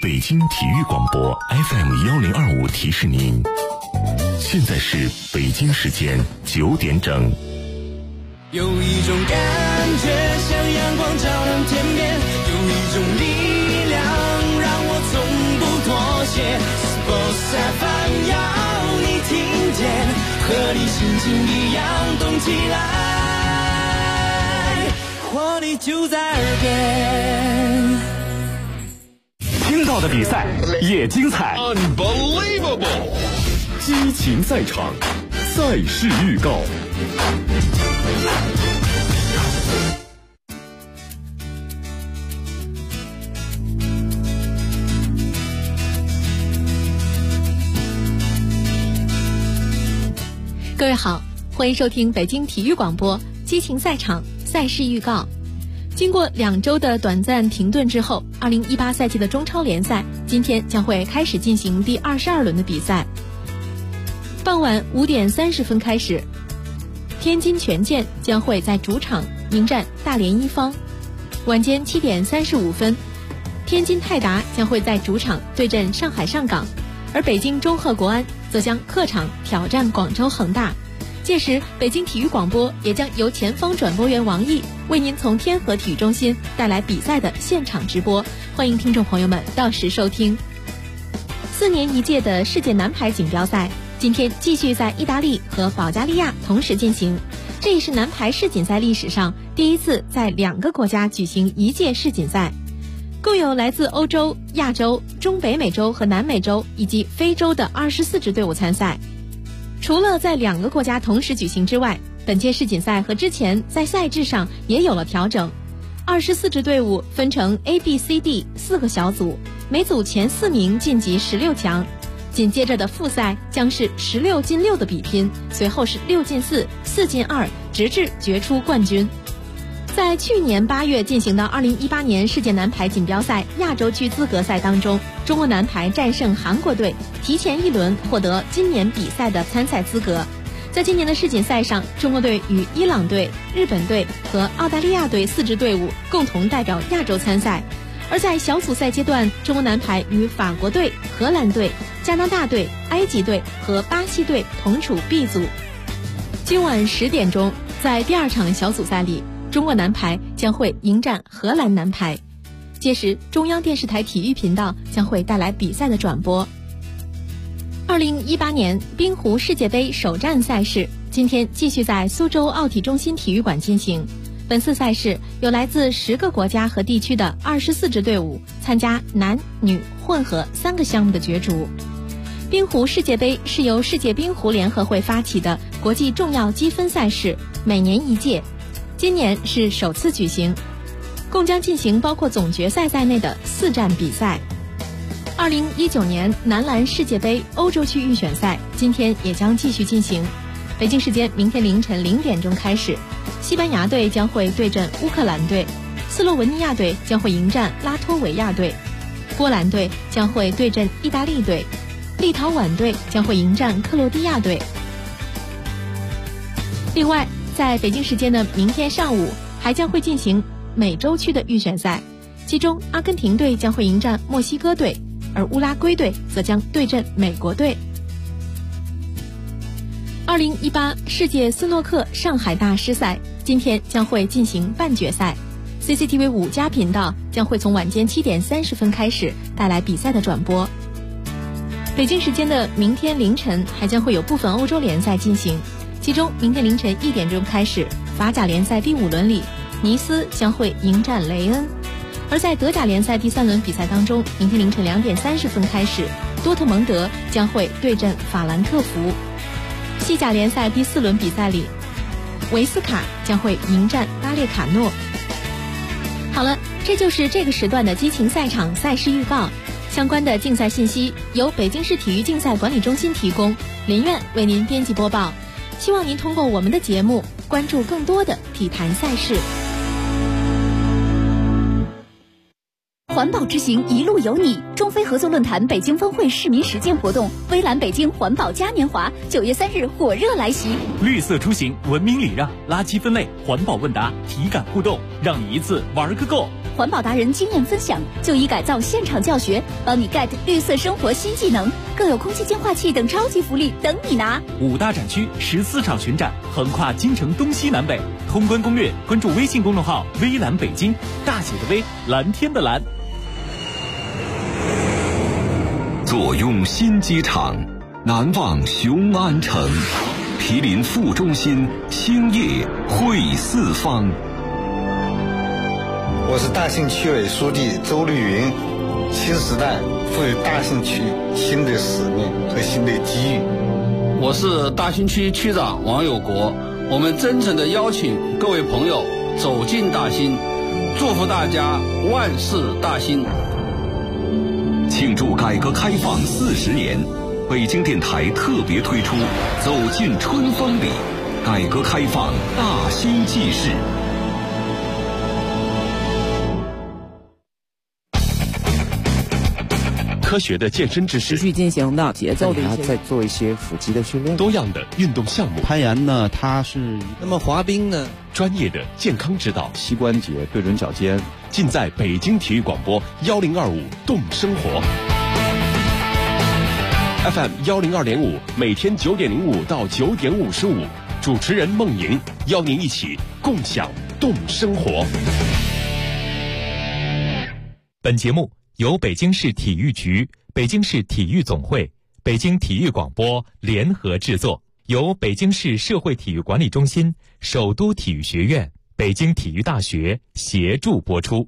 北京体育广播 FM1025提示您，现在是北京时间9点整。 有一种感觉像阳光照亮天边，有一种力量让我从不妥协。Sports FM 要你听见，和你心情一样动起来，活力就在耳边。 听到的比赛也精彩 Unbelievable 激情赛场，赛事预告。 各位好，欢迎收听北京体育广播激情赛场赛事预告。经过2周的短暂停顿之后，2018赛季的中超联赛今天将会开始进行第22轮的比赛。傍晚5点30分开始，天津权健将会在主场迎战大连一方。晚间7点35分，天津泰达将会在主场对阵上海上港，而北京中赫国安则将客场挑战广州恒大。届时，北京体育广播也将由前方转播员王毅为您从天河体育中心带来比赛的现场直播，欢迎听众朋友们到时收听。4年一届的世界男排锦标赛今天继续在意大利和保加利亚同时进行，这也是男排世锦赛历史上第一次在2个国家举行一届世锦赛。共有来自欧洲、亚洲、中北美洲和南美洲以及非洲的24支队伍参赛。除了在2个国家同时举行之外，本届世锦赛和之前在赛制上也有了调整。24支队伍分成 A、B、C、D 4个小组，每组前4名晋级16强。紧接着的复赛将是16进6的比拼，随后是6进4、4进2，直至决出冠军。在去年8月进行的2018年世界男排锦标赛亚洲区资格赛当中，中国男排战胜韩国队，提前1轮获得今年比赛的参赛资格。在今年的世锦赛上，中国队与伊朗队、日本队和澳大利亚队4支队伍共同代表亚洲参赛。而在小组赛阶段，中国男排与法国队、荷兰队、加拿大队、埃及队和巴西队同处 B 组。今晚10点钟，在第2场小组赛里，中国男排将会迎战荷兰男排。届时，中央电视台体育频道将会带来比赛的转播。2018年冰壶世界杯首站赛事今天继续在苏州奥体中心体育馆进行。本次赛事有来自10个国家和地区的24支队伍参加男女混合3个项目的角逐。冰壶世界杯是由世界冰壶联合会发起的国际重要积分赛事，每年一届，今年是首次举行，共将进行包括总决赛在内的4站比赛。2019年男篮世界杯欧洲区预选赛今天也将继续进行，北京时间明天凌晨0点钟开始，西班牙队将会对阵乌克兰队，斯洛文尼亚队将会迎战拉脱维亚队，波兰队将会对阵意大利队，立陶宛队将会迎战克罗地亚队。另外，在北京时间的明天上午还将会进行美洲区的预选赛，其中阿根廷队将会迎战墨西哥队，而乌拉圭队则将对阵美国队。2018世界斯诺克上海大师赛今天将会进行半决赛， CCTV 5家频道将会从晚间7点30分开始带来比赛的转播。北京时间的明天凌晨还将会有部分欧洲联赛进行，其中明天凌晨1点钟开始，法甲联赛第5轮里，尼斯将会迎战雷恩。而在德甲联赛第3轮比赛当中，明天凌晨2点30分开始，多特蒙德将会对阵法兰克福。西甲联赛第4轮比赛里，维斯卡将会迎战巴列卡诺。好了，这就是这个时段的激情赛场赛事预告。相关的竞赛信息由北京市体育竞赛管理中心提供，林苑为您编辑播报。希望您通过我们的节目关注更多的体坛赛事。 环保之行一路有你，中非合作论坛北京峰会市民实践活动，微蓝北京环保嘉年华9月3日火热来袭。 绿色出行，文明礼让，垃圾分类，环保问答，体感互动，让你一次玩个够。 环保达人经验分享、就医改造现场教学，帮你 get 绿色生活新技能，更有空气净化器等超级福利等你拿。 5大展区14场巡展，横跨京城东西南北。通关攻略，关注微信公众号“微蓝北京”，大写的微，蓝天的蓝。 坐拥新机场，难忘雄安城，毗邻副中心，兴业汇四方。 我是大兴区委书记周绿云。新时代赋予大兴区新的使命和新的机遇。 我是大兴区区长王有国。我们真诚地邀请各位朋友走进大兴，祝福大家万事大兴。 庆祝改革开放40年，北京电台特别推出《走进春风里》，改革开放大兴纪事。 科学的健身知识， 持续进行的节奏的一些， 再做一些腹肌的训练， 多样的运动项目。 攀岩呢，它是那么滑冰呢， 专业的健康指导， 膝关节对准脚尖， 尽在北京体育广播1025动生活 FM 102.5，每天9点05到9点55，主持人孟莹邀您一起共享动生活。 本节目由北京市体育局、北京市体育总会、北京体育广播联合制作，由北京市社会体育管理中心、首都体育学院、北京体育大学协助播出。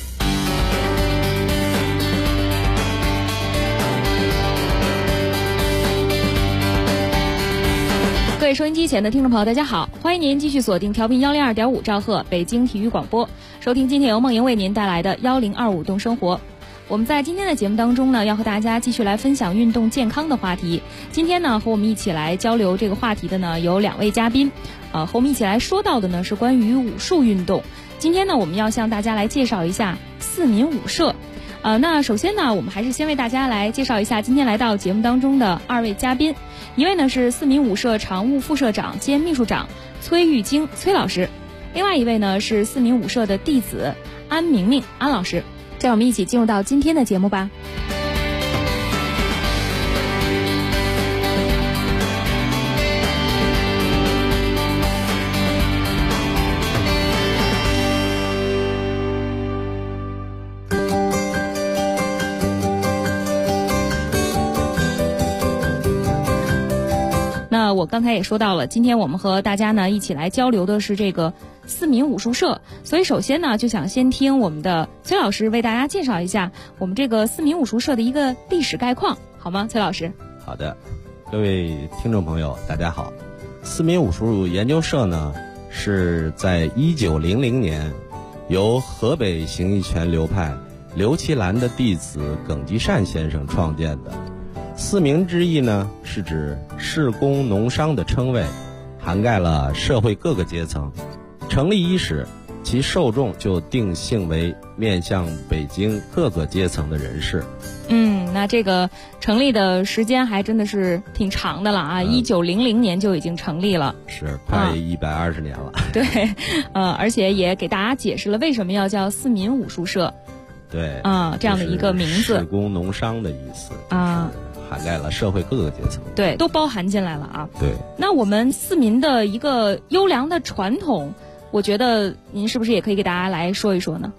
各位收音机前的听众朋友，大家好，欢迎您继续锁定调频102.5兆赫北京体育广播，收听今天由梦莹为您带来的1025动生活。我们在今天的节目当中呢，要和大家继续来分享运动健康的话题。今天呢，和我们一起来交流这个话题的呢有2位嘉宾，和我们一起来说到的呢是关于武术运动。今天呢，我们要向大家来介绍一下4民武社。那首先呢，我们还是先为大家来介绍一下今天来到节目当中的2位嘉宾。一位呢是4民武社常务副社长兼秘书长崔玉京崔老师，另外一位呢是4民武社的弟子安明明安老师。让我们一起进入到今天的节目吧。那我刚才也说到了，今天我们和大家呢一起来交流的是这个4民武术社，所以首先呢就想先听我们的崔老师为大家介绍一下我们这个4民武术社的一个历史概况，好吗？崔老师。 好的，各位听众朋友大家好。4民武术研究社呢是在1900年由河北形意拳流派刘其兰的弟子耿继善先生创建的。4民之意呢是指士工农商的称谓，涵盖了社会各个阶层。成立伊始，其受众就定性为面向北京各个阶层的人士。 那这个成立的时间还真的是挺长的了啊！1900年就已经成立了， 是快120年了。 对，而且也给大家解释了为什么要叫4民武术社。 对， 这样的一个名字， 士工农商的意思啊。涵盖了社会各个阶层， 对，都包含进来了啊。 对， 那我们4民的一个优良的传统，我觉得您是不是也可以给大家来说一说呢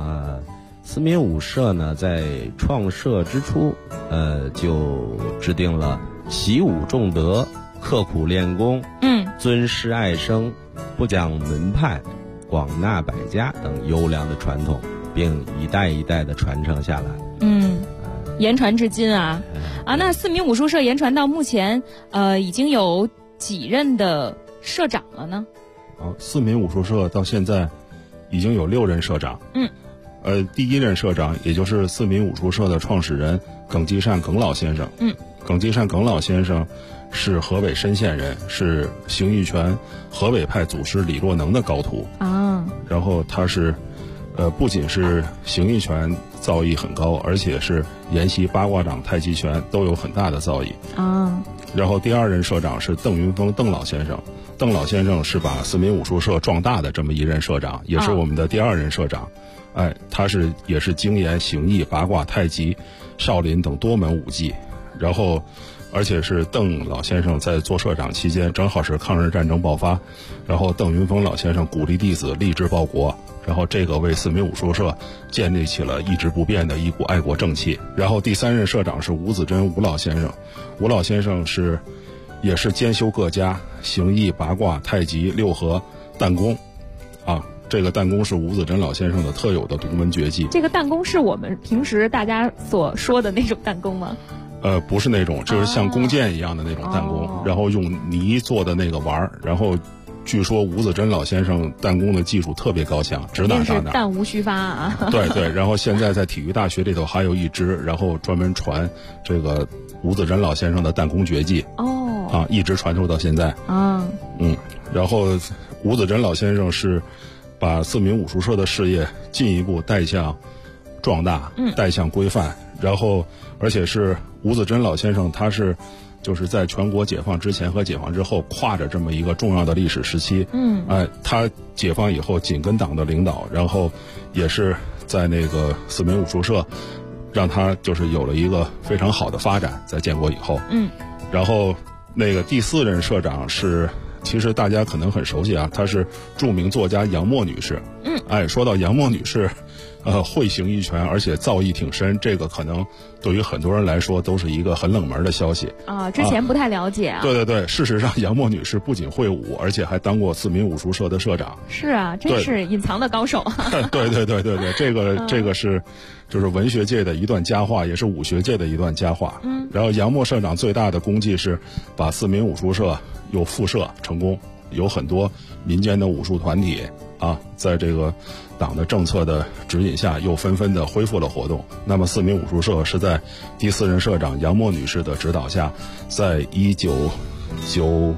？4民武社呢，在创设之初，就制定了习武重德、刻苦练功、尊师爱生、不讲门派、广纳百家等优良的传统，并一代一代的传承下来。 言传至今啊。那4民武术社言传到目前，已经有几任的社长了呢 ？4民武术社到现在已经有6任社长。第1任社长也就是4民武术社的创始人耿继善耿老先生。耿继善耿老先生是河北深县人，是形意拳河北派祖师李若能的高徒啊。然后他是不仅是形意拳造诣很高，而且是研习八卦掌、太极拳都有很大的造诣啊。 然后第2任社长是邓云峰邓老先生，邓老先生是把四民武术社壮大的这么一任社长，也是我们的第2任社长。他也是精研形意、八卦、太极、少林等多门武技，然后而且是邓老先生在做社长期间，正好是抗日战争爆发，然后邓云峰老先生鼓励弟子立志报国，然后这个为四民武术社建立起了一直不变的一股爱国正气。然后第3任社长是吴子珍吴老先生，吴老先生也是兼修各家形意、八卦、太极、六合、弹功，这个弹功是吴子珍老先生的特有的独门绝技。 这个弹功是我们平时大家所说的那种弹功吗？ 不是那种，就是像弓箭一样的那种弹弓，然后用泥做的那个丸儿，然后据说吴子珍老先生弹弓的技术特别高强，指哪打哪， 弹无虚发啊。 对，然后现在在体育大学里头还有一支，然后专门传这个吴子珍老先生的弹弓绝技。一直传授到现在。然后吴子珍老先生是把四民武术社的事业进一步带向壮大，带向规范，然后而且是吴子珍老先生，他就是在全国解放之前和解放之后跨着这么一个重要的历史时期。他解放以后紧跟党的领导，然后也是在那个四民武术社让他就是有了一个非常好的发展，在建国以后。然后那个第4任社长是，其实大家可能很熟悉啊，她是著名作家杨沫女士。说到杨沫女士，会形意拳，而且造诣挺深，这个可能对于很多人来说都是一个很冷门的消息之前不太了解啊。 对，事实上杨沫女士不仅会武，而且还当过四民武术社的社长。 是啊，真是隐藏的高手。 对，这个是就是文学界的一段佳话，也是武学界的一段佳话。然后杨沫社长最大的功绩是把四民武术社又复社成功，有很多民间的武术团体在这个党的政策的指引下，又纷纷的恢复了活动。那么四民武术社是在第4任社长杨沫女士的指导下，在1994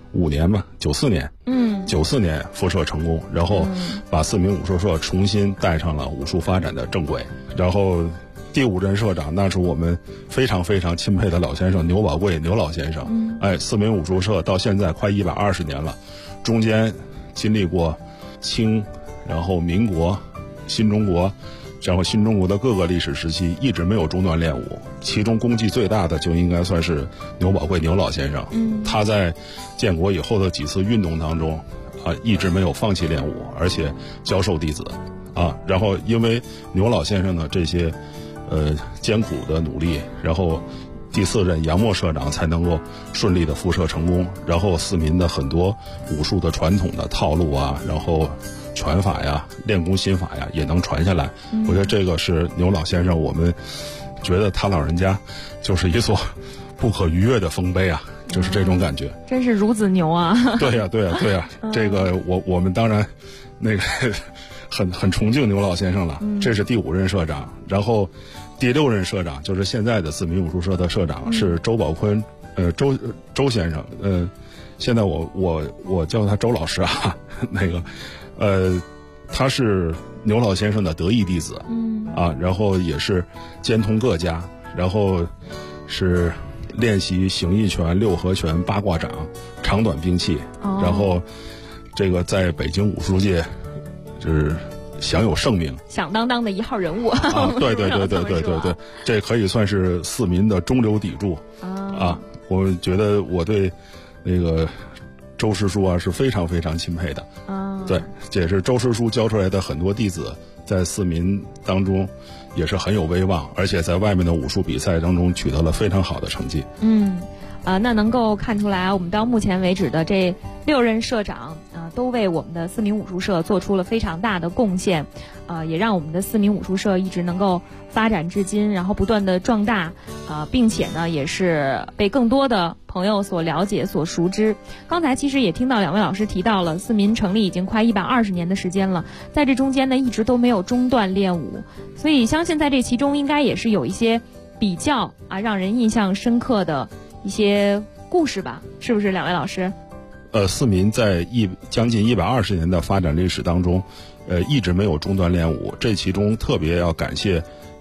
年复社成功，然后把四民武术社重新带上了武术发展的正轨。然后第5任社长那是我们非常非常钦佩的老先生牛宝贵牛老先生。四民武术社到现在快120年了，中间经历过清，然后民国、新中国，然后新中国的各个历史时期，一直没有中断练武。其中功绩最大的就应该算是牛宝贵牛老先生。他在建国以后的几次运动当中一直没有放弃练武，而且教授弟子然后因为牛老先生的这些艰苦的努力，然后第4任杨沫社长才能够顺利的复社成功，然后四民的很多武术的传统的套路然后拳法呀、练功心法呀也能传下来。我觉得这个是牛老先生，我们觉得他老人家就是一座不可逾越的丰碑就是这种感觉。 真是孺子牛啊！ 对呀，这个我们当然那个很崇敬牛老先生了。这是第5任社长，然后第6任社长就是现在的四民武术社的社长是周宝坤，周先生。现在我叫他周老师那个他是牛老先生的得意弟子。然后也是兼通各家，然后是练习形意拳、六合拳、八卦掌、长短兵器。然后这个在北京武术界就是享有盛名， 响当当的一号人物。 对，这可以算是四民的中流砥柱。我觉得我对那个周师叔是非常非常钦佩的。对，这也是周师叔教出来的很多弟子，在四民当中也是很有威望，而且在外面的武术比赛当中取得了非常好的成绩。 那能够看出来，我们到目前为止的这6任社长都为我们的四民武术社做出了非常大的贡献，也让我们的四民武术社一直能够发展至今，然后不断的壮大，并且呢也是被更多的朋友所了解、所熟知。刚才其实也听到2位老师提到了，四民成立已经快120年的时间了，在这中间呢一直都没有中断练武，所以相信在这其中应该也是有一些比较让人印象深刻的一些故事吧，是不是2位老师？ 四民在将近120年的发展历史当中，一直没有中断练武。这其中特别要感谢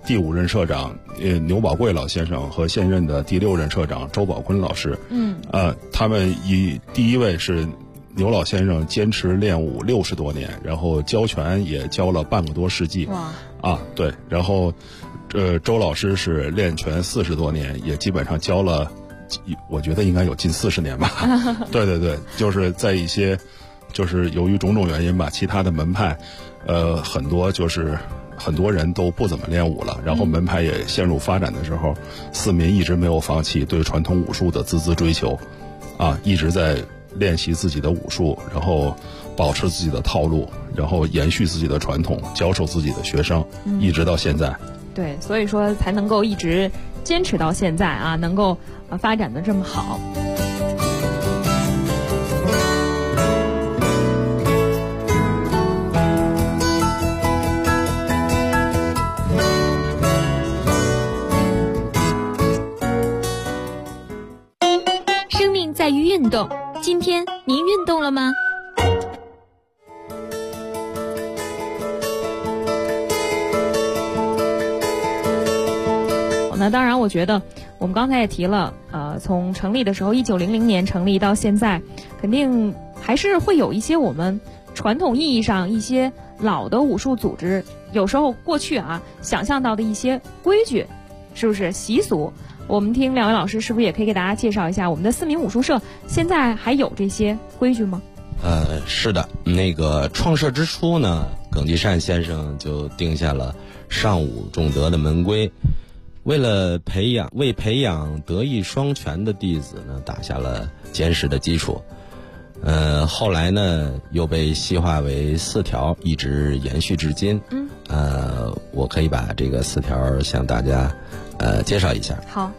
第5任社长牛宝贵老先生和现任的第6任社长周宝坤老师。他们第一位是牛老先生坚持练武60多年，然后教拳也教了半个多世纪。哇！对，然后周老师是练拳40多年，也基本上教了，我觉得应该有近40年吧。对对对，就是在一些，就是由于种种原因吧，其他的门派，很多人都不怎么练武了，然后门派也陷入发展的时候，四民一直没有放弃对传统武术的孜孜追求，一直在练习自己的武术，然后保持自己的套路，然后延续自己的传统，教授自己的学生，一直到现在。 对，所以说才能够一直坚持到现在啊，能够发展的这么好。 生命在于运动，今天您运动了吗？ 那当然，我觉得我们刚才也提了，从成立的时候1900年成立到现在，肯定还是会有一些我们传统意义上一些老的武术组织，有时候过去想象到的一些规矩，是不是习俗？我们听两位老师是不是也可以给大家介绍一下我们的四民武术社现在还有这些规矩吗？ 是的，那个创设之初呢，耿继善先生就定下了尚武重德的门规。为培养德艺双全的弟子呢，打下了坚实的基础。后来呢，又被细化为4条，一直延续至今。我可以把这个4条向大家介绍一下。 好。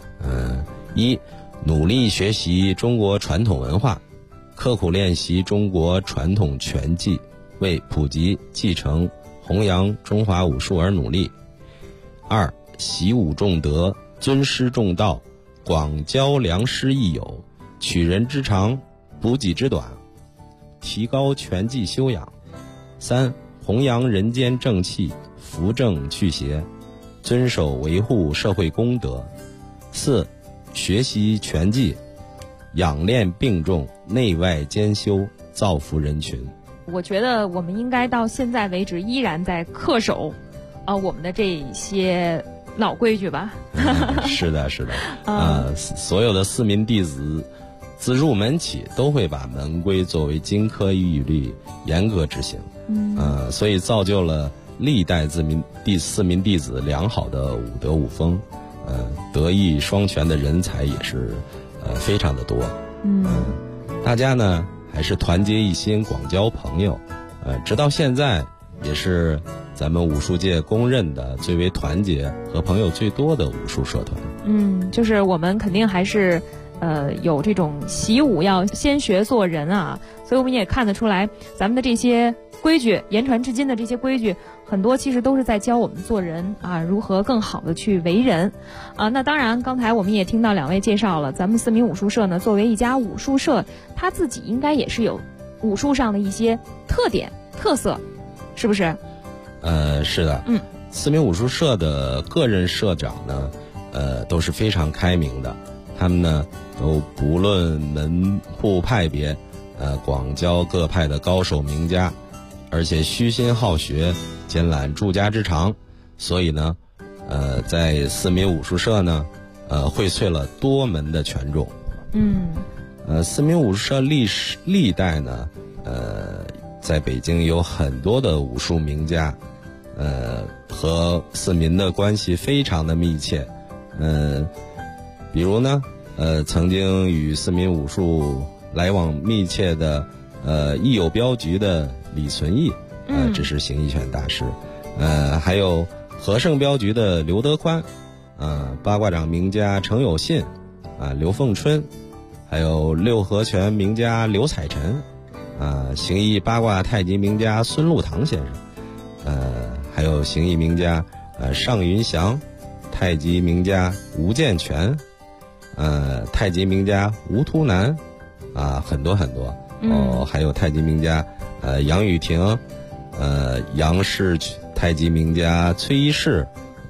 1，努力学习中国传统文化，刻苦练习中国传统拳技，为普及、继承、弘扬中华武术而努力。2，习武重德，尊师重道，广交良师益友，取人之长，补己之短，提高拳技修养。3，弘扬人间正气，扶正祛邪，遵守维护社会公德。4，学习拳技，养练并重，内外兼修，造福人群。 我觉得我们应该到现在为止依然在恪守我们的这些老规矩吧。 是的，是的。所有的四民弟子自入门起都会把门规作为金科玉律，严格执行。所以造就了历代四民弟子良好的武德武风。德艺双全的人才也是非常的多。大家呢还是团结一心，广交朋友。直到现在也是咱们武术界公认的最为团结和朋友最多的武术社团。 就是我们肯定还是有这种习武要先学做人啊，所以我们也看得出来，咱们的这些规矩言传至今的这些规矩，很多其实都是在教我们做人如何更好的去为人那当然刚才我们也听到两位介绍了，咱们四民武术社呢作为一家武术社，它自己应该也是有武术上的一些特点特色，是不是？ 是的。四民武术社的各任社长呢都是非常开明的，他们呢都不论门户派别广交各派的高手名家，而且虚心好学，兼揽诸家之长。所以呢在四民武术社呢荟萃了多门的拳种。四民武术社历代呢在北京有很多的武术名家，和四民的关系非常的密切。比如呢曾经与四民武术来往密切的义友镖局的李存义，这是形意拳大师。还有和盛镖局的刘德宽，八卦掌名家程有信，刘凤春，还有六合拳名家刘彩臣，形意八卦太极名家孙禄堂先生，还有形意名家尚云祥，太极名家吴建全，太极名家吴图南，很多很多。还有太极名家杨雨婷，杨氏太极名家崔一世，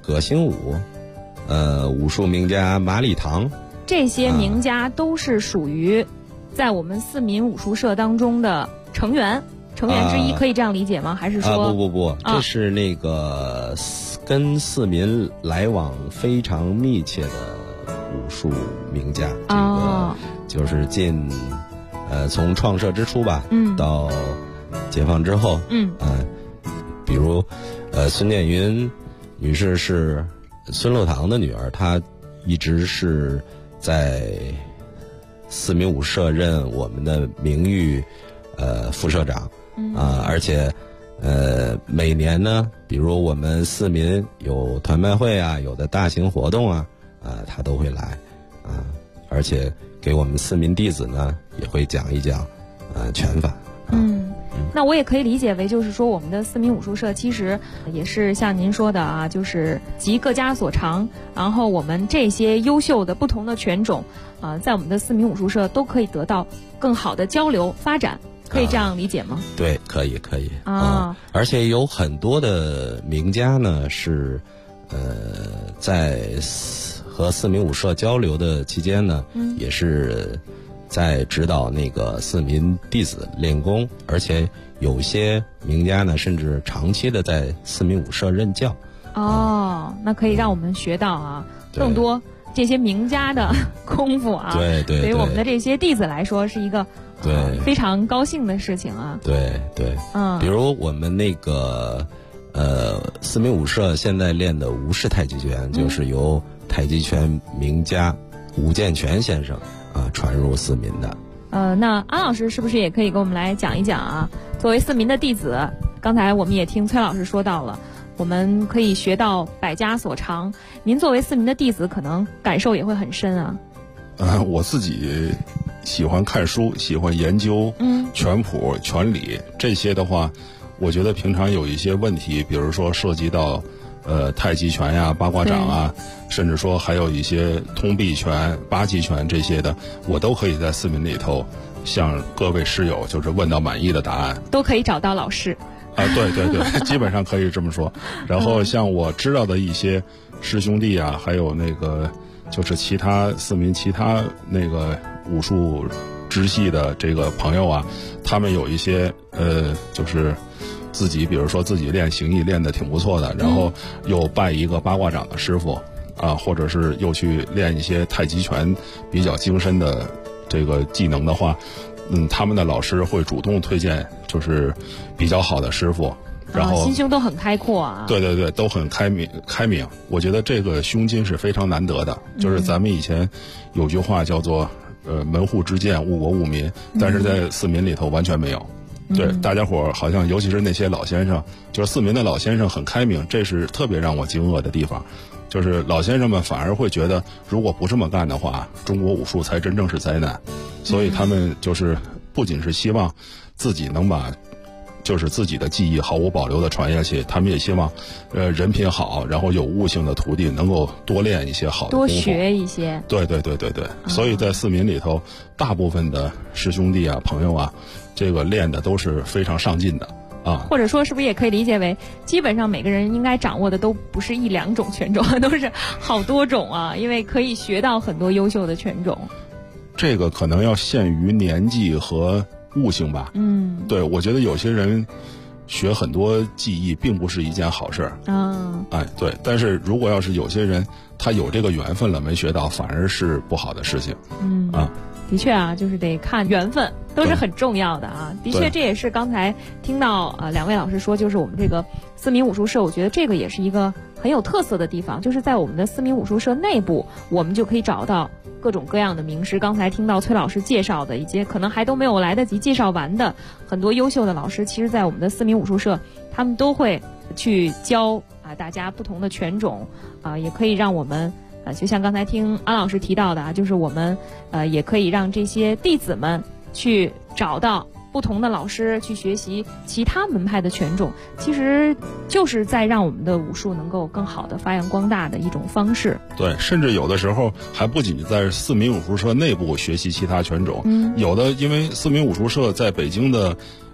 葛星武，武术名家马礼堂， 这些名家都是属于在我们四民武术社当中的成员之一，可以这样理解吗？还是说不，这是那个跟四民来往非常密切的武术名家，这个就是从创社之初吧，到解放之后，比如孙殿云女士是孙乐堂的女儿，她一直是在四民武社任我们的名誉副社长，而且每年呢，比如我们四民有团拜会啊，有的大型活动啊，她都会来而且给我们四民弟子呢也会讲一讲拳法。 那我也可以理解为，就是说我们的四民武术社其实也是像您说的就是集各家所长，然后我们这些优秀的不同的拳种在我们的四民武术社都可以得到更好的交流发展，可以这样理解吗？ 对，可以而且有很多的名家呢是在和四民武社交流的期间呢，也是在指导那个四民弟子练功，而且有些名家呢甚至长期的在四民武社任教。 那可以让我们学到更多这些名家的功夫对， 对于我们的这些弟子来说是一个非常高兴的事情对，比如我们那个四民武社现在练的吴氏太极拳，就是由太极拳名家武建全先生传入四民的。 那安老师是不是也可以给我们来讲一讲作为四民的弟子，刚才我们也听崔老师说到了，我们可以学到百家所长。您作为四民的弟子，可能感受也会很深我自己喜欢看书，喜欢研究拳谱、拳理这些的话，我觉得平常有一些问题，比如说涉及到太极拳呀、八卦掌甚至说还有一些通臂拳、八极拳这些的，我都可以在四民里头向各位师友就是问到满意的答案， 都可以找到老师对，基本上可以这么说。然后像我知道的一些师兄弟还有那个就是其他四民其他那个武术支系的这个朋友他们有一些就是自己比如说自己练形意练得挺不错的，然后又拜一个八卦掌的师傅或者是又去练一些太极拳比较精深的这个技能的话，他们的老师会主动推荐就是比较好的师傅，然后心胸都很开阔对，都很开明。我觉得这个胸襟是非常难得的，就是咱们以前有句话叫做门户之见误国误民，但是在四民里头完全没有。对，大家伙好像尤其是那些老先生，就是四民的老先生很开明，这是特别让我惊愕的地方。就是老先生们反而会觉得，如果不这么干的话，中国武术才真正是灾难。所以他们就是不仅是希望自己能把就是自己的技艺毫无保留的传下去，他们也希望人品好，然后有悟性的徒弟能够多练一些好的功夫， 多学一些。 对，所以在四民里头，大部分的师兄弟朋友这个练的都是非常上进的或者说是不是也可以理解为，基本上每个人应该掌握的都不是一两种拳种，都是好多种因为可以学到很多优秀的拳种。 这个可能要限于年纪和悟性吧。对，我觉得有些人学很多技艺并不是一件好事对，但是如果要是有些人他有这个缘分了没学到，反而是不好的事情。 的确就是得看缘分，都是很重要的的确，这也是刚才听到两位老师说，就是我们这个四民武术社，我觉得这个也是一个很有特色的地方，就是在我们的四民武术社内部，我们就可以找到各种各样的名师。刚才听到崔老师介绍的，以及可能还都没有来得及介绍完的很多优秀的老师，其实在我们的四民武术社，他们都会去教大家不同的拳种也可以让我们就像刚才听安老师提到的就是我们也可以让这些弟子们去找到不同的老师去学习其他门派的拳种，其实就是在让我们的武术能够更好的发扬光大的一种方式。 对，甚至有的时候还不仅在四民武术社内部学习其他拳种，有的因为四民武术社在北京的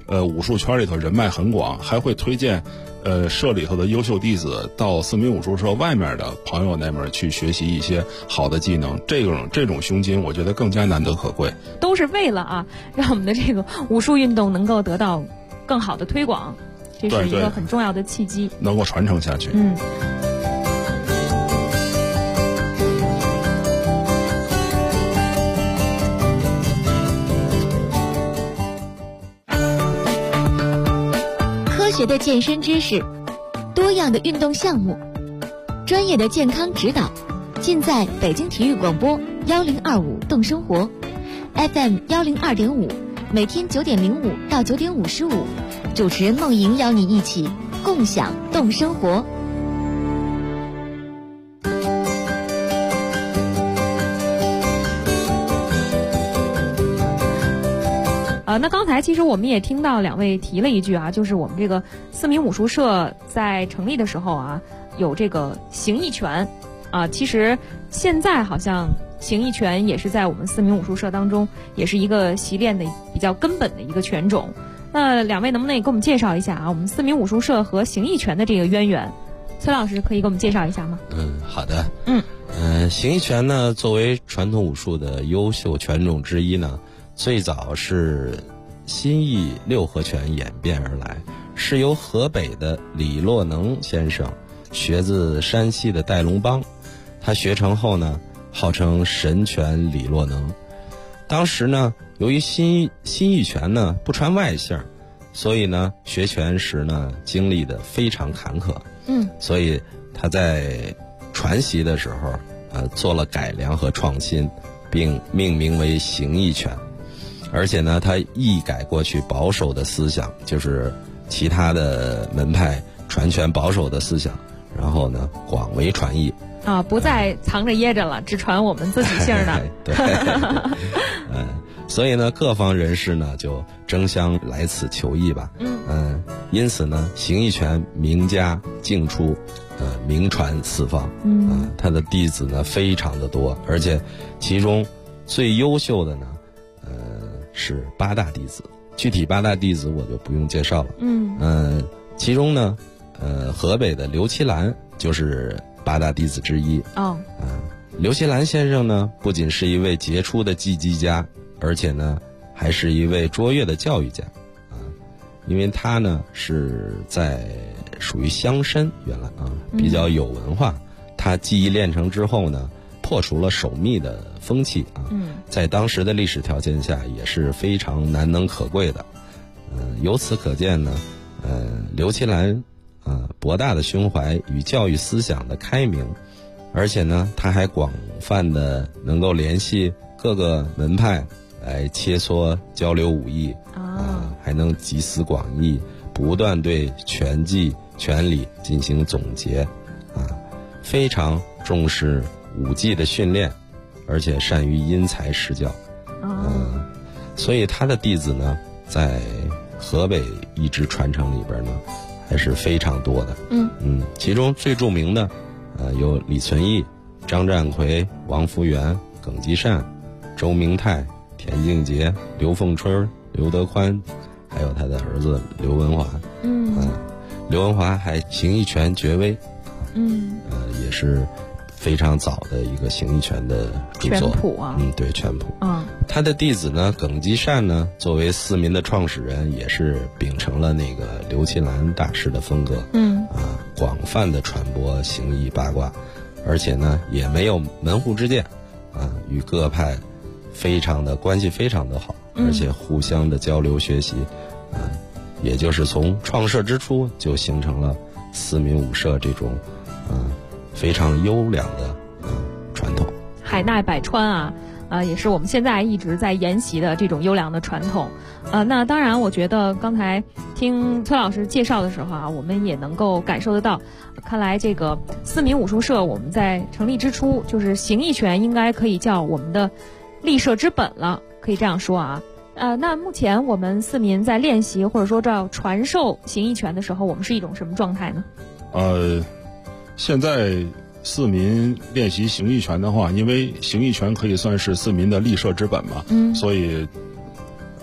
武术圈里头人脉很广，还会推荐社里头的优秀弟子到四民武术社外面的朋友那边去学习一些好的技能。这种胸襟，我觉得更加难得可贵。 都是为了让我们的这个武术运动能够得到更好的推广，这是一个很重要的契机， 能够传承下去。 科学的健身知识，多样的运动项目，专业的健康指导，尽在北京体育广播1025动生活 FM 102.5，每天9点05到9点55，主持人梦莹邀你一起共享动生活。 那刚才其实我们也听到两位提了一句就是我们这个四民武术社在成立的时候有这个形意拳其实现在好像形意拳也是在我们四民武术社当中也是一个习练的比较根本的一个拳种。那两位能不能也给我们介绍一下我们四民武术社和形意拳的这个渊源？崔老师可以给我们介绍一下吗？ 好的。形意拳呢，作为传统武术的优秀拳种之一呢，最早是新意六合拳演变而来，是由河北的李洛能先生学自山西的戴龙邦，他学成后呢，号称神拳李洛能。当时呢，由于新意拳呢不传外姓，所以呢学拳时呢经历的非常坎坷。所以他在传习的时候做了改良和创新，并命名为形意拳。而且呢，他一改过去保守的思想，就是其他的门派传拳保守的思想，然后呢广为传译不再藏着掖着了，只传我们自己姓的。 对。所以呢，各方人士呢就争相来此求艺吧。因此呢，形意拳名家竞出，名传四方。他的弟子呢非常的多，而且其中最优秀的呢，是8大弟子。具体8大弟子我就不用介绍了。其中呢，河北的刘其兰就是8大弟子之一。刘其兰先生呢，不仅是一位杰出的技击家，而且呢，还是一位卓越的教育家。因为他呢是在属于乡绅，原来比较有文化。他技艺练成之后呢，破除了守密的风气在当时的历史条件下也是非常难能可贵的。由此可见呢，刘其兰博大的胸怀与教育思想的开明，而且呢，他还广泛的能够联系各个门派来切磋交流武艺还能集思广益，不断对拳技拳理进行总结非常重视武技的训练，而且善于因材施教。所以他的弟子呢，在河北一直传承里边呢，还是非常多的。其中最著名的有李存义、张占奎、王福元、耿继善、周明泰、田敬杰、刘凤春、刘德宽，还有他的儿子刘文华。刘文华还形意拳绝微，也是非常早的一个形意拳的著作。 拳谱对，拳谱。他的弟子呢，耿继善呢，作为四民的创始人，也是秉承了那个刘其兰大师的风格。广泛的传播形意八卦，而且呢，也没有门户之见与各派非常的关系非常的好，而且互相的交流学习也就是从创设之初就形成了四民武社这种非常优良的传统。 海纳百川也是我们现在一直在沿袭的这种优良的传统。那当然我觉得刚才听崔老师介绍的时候我们也能够感受得到，看来这个四民武术社我们在成立之初，就是形意拳应该可以叫我们的立社之本了，可以这样说那目前我们四民在练习或者说叫传授形意拳的时候，我们是一种什么状态呢？ 现在四民练习形意拳的话，因为形意拳可以算是四民的立社之本嘛，所以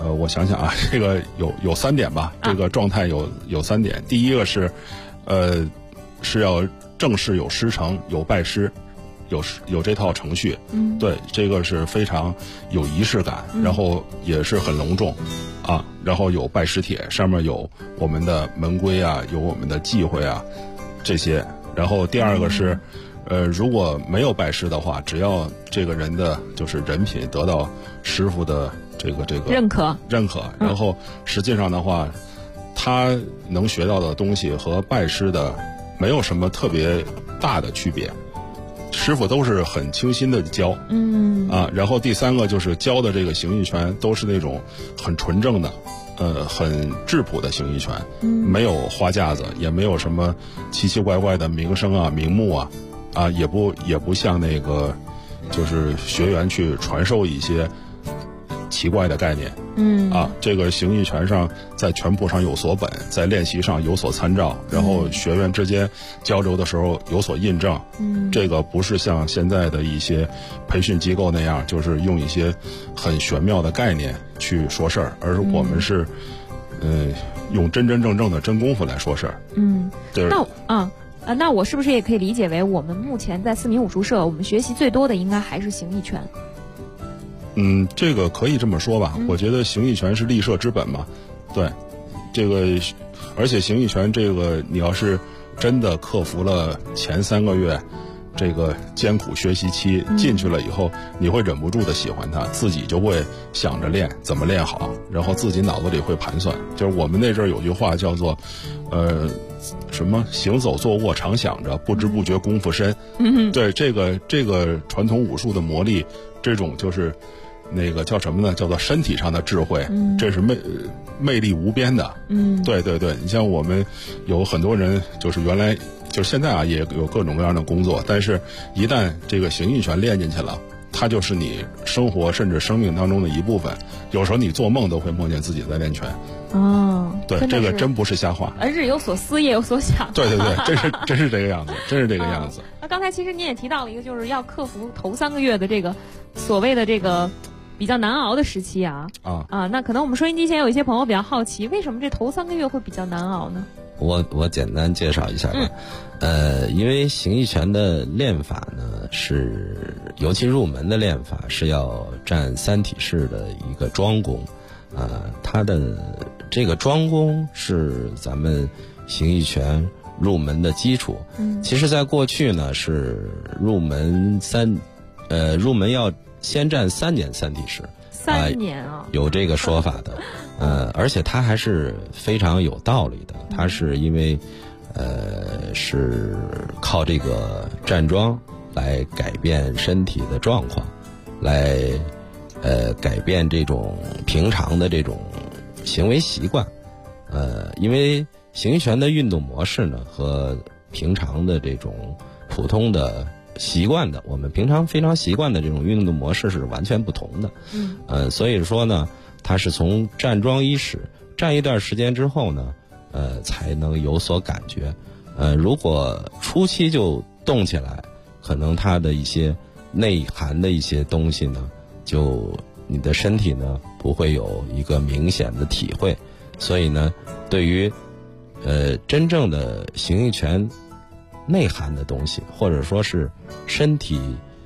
我想想啊，这个有3点吧，这个状态有3点。第一个是，是要正式有师承，有拜师，有这套程序。对，这个是非常有仪式感，然后也是很隆重，啊，然后有拜师帖，上面有我们的门规啊，有我们的忌讳啊，这些。然后第二个是，如果没有拜师的话，只要这个人的就是人品得到师傅的这个认可，然后实际上的话，他能学到的东西和拜师的没有什么特别大的区别，师傅都是很清新的教，然后第3个就是教的这个形意拳都是那种很纯正的。很质朴的形意拳，没有花架子，也没有什么奇奇怪怪的名声啊、名目啊，也不像那个，就是学员去传授一些奇怪的概念。这个形意拳上在拳谱上有所本，在练习上有所参照，然后学员之间交流的时候有所印证。这个不是像现在的一些培训机构那样，就是用一些很玄妙的概念去说事儿，而是我们是，用真真正正的真功夫来说事儿。对。 那我是不是也可以理解为，我们目前在4民武术社，我们学习最多的应该还是形意拳？ 这个可以这么说吧。我觉得形意拳是立社之本嘛。对，这个，而且形意拳这个，你要是真的克服了前3个月这个艰苦学习期，进去了以后，你会忍不住的喜欢它，自己就会想着练，怎么练好，然后自己脑子里会盘算。就是我们那阵儿有句话叫做，什么行走坐卧常想着，不知不觉功夫深。对，这个传统武术的魔力，这种就是那个叫什么呢？叫做身体上的智慧，这是魅力无边的。对对对，你像我们有很多人，就是原来就是现在啊，也有各种各样的工作，但是一旦这个形意拳练进去了，它就是你生活甚至生命当中的一部分。有时候你做梦都会梦见自己在练拳。对，这个真不是瞎话。 日有所思，夜有所想。 对对对，真是这个样子，真是这个样子。 那刚才其实您也提到了一个，就是要克服头3个月的这个所谓的这个比较难熬的时期啊。那可能我们收音机前有一些朋友比较好奇，为什么这头3个月会比较难熬呢？ 我简单介绍一下吧。因为形意拳的练法呢，是尤其入门的练法是要占3体式的一个桩功。它的这个桩功是咱们形意拳入门的基础。其实在过去呢，是入门要先占3年3体式。 3年啊， 有这个说法的。而且它还是非常有道理的。它是因为是靠这个站桩来改变身体的状况，来改变这种平常的这种行为习惯。因为形意拳的运动模式呢，和平常的这种普通的习惯的，我们平常非常习惯的这种运动模式是完全不同的。所以说呢，它是从站桩伊始，站一段时间之后呢，才能有所感觉。如果初期就动起来，可能它的一些内涵的一些东西呢，就你的身体呢不会有一个明显的体会。所以呢，对于真正的形意拳内涵的东西，或者说是身体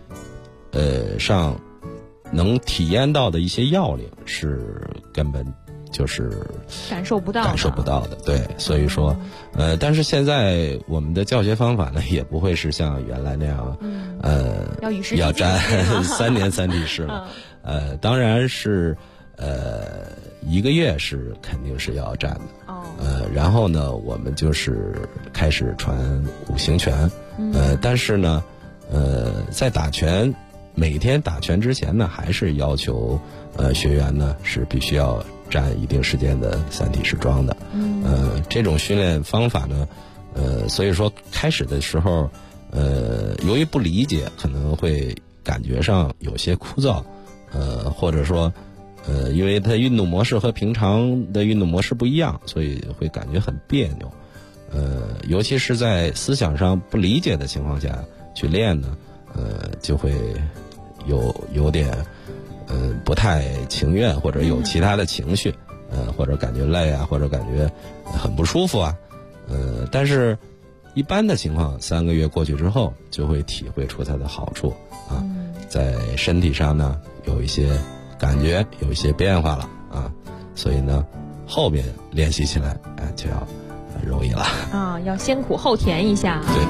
上能体验到的一些要领，是根本就是感受不到的。 对，所以说但是现在我们的教学方法呢，也不会是像原来那样要占3年3体式了。当然是1个月是肯定是要站的。然后呢，我们就是开始传五行拳。但是呢，在每天打拳之前呢，还是要求学员呢是必须要站一定时间的3体式桩的。这种训练方法呢，所以说开始的时候，由于不理解，可能会感觉上有些枯燥，或者说因为它运动模式和平常的运动模式不一样，所以会感觉很别扭。尤其是在思想上不理解的情况下去练呢，就会有点不太情愿，或者有其他的情绪，或者感觉累啊，或者感觉很不舒服啊，但是一般的情况3个月过去之后，就会体会出它的好处啊，在身体上呢有一些感觉，有一些变化了啊，所以呢后面练习起来就要容易了啊，要先苦后甜一下。 对。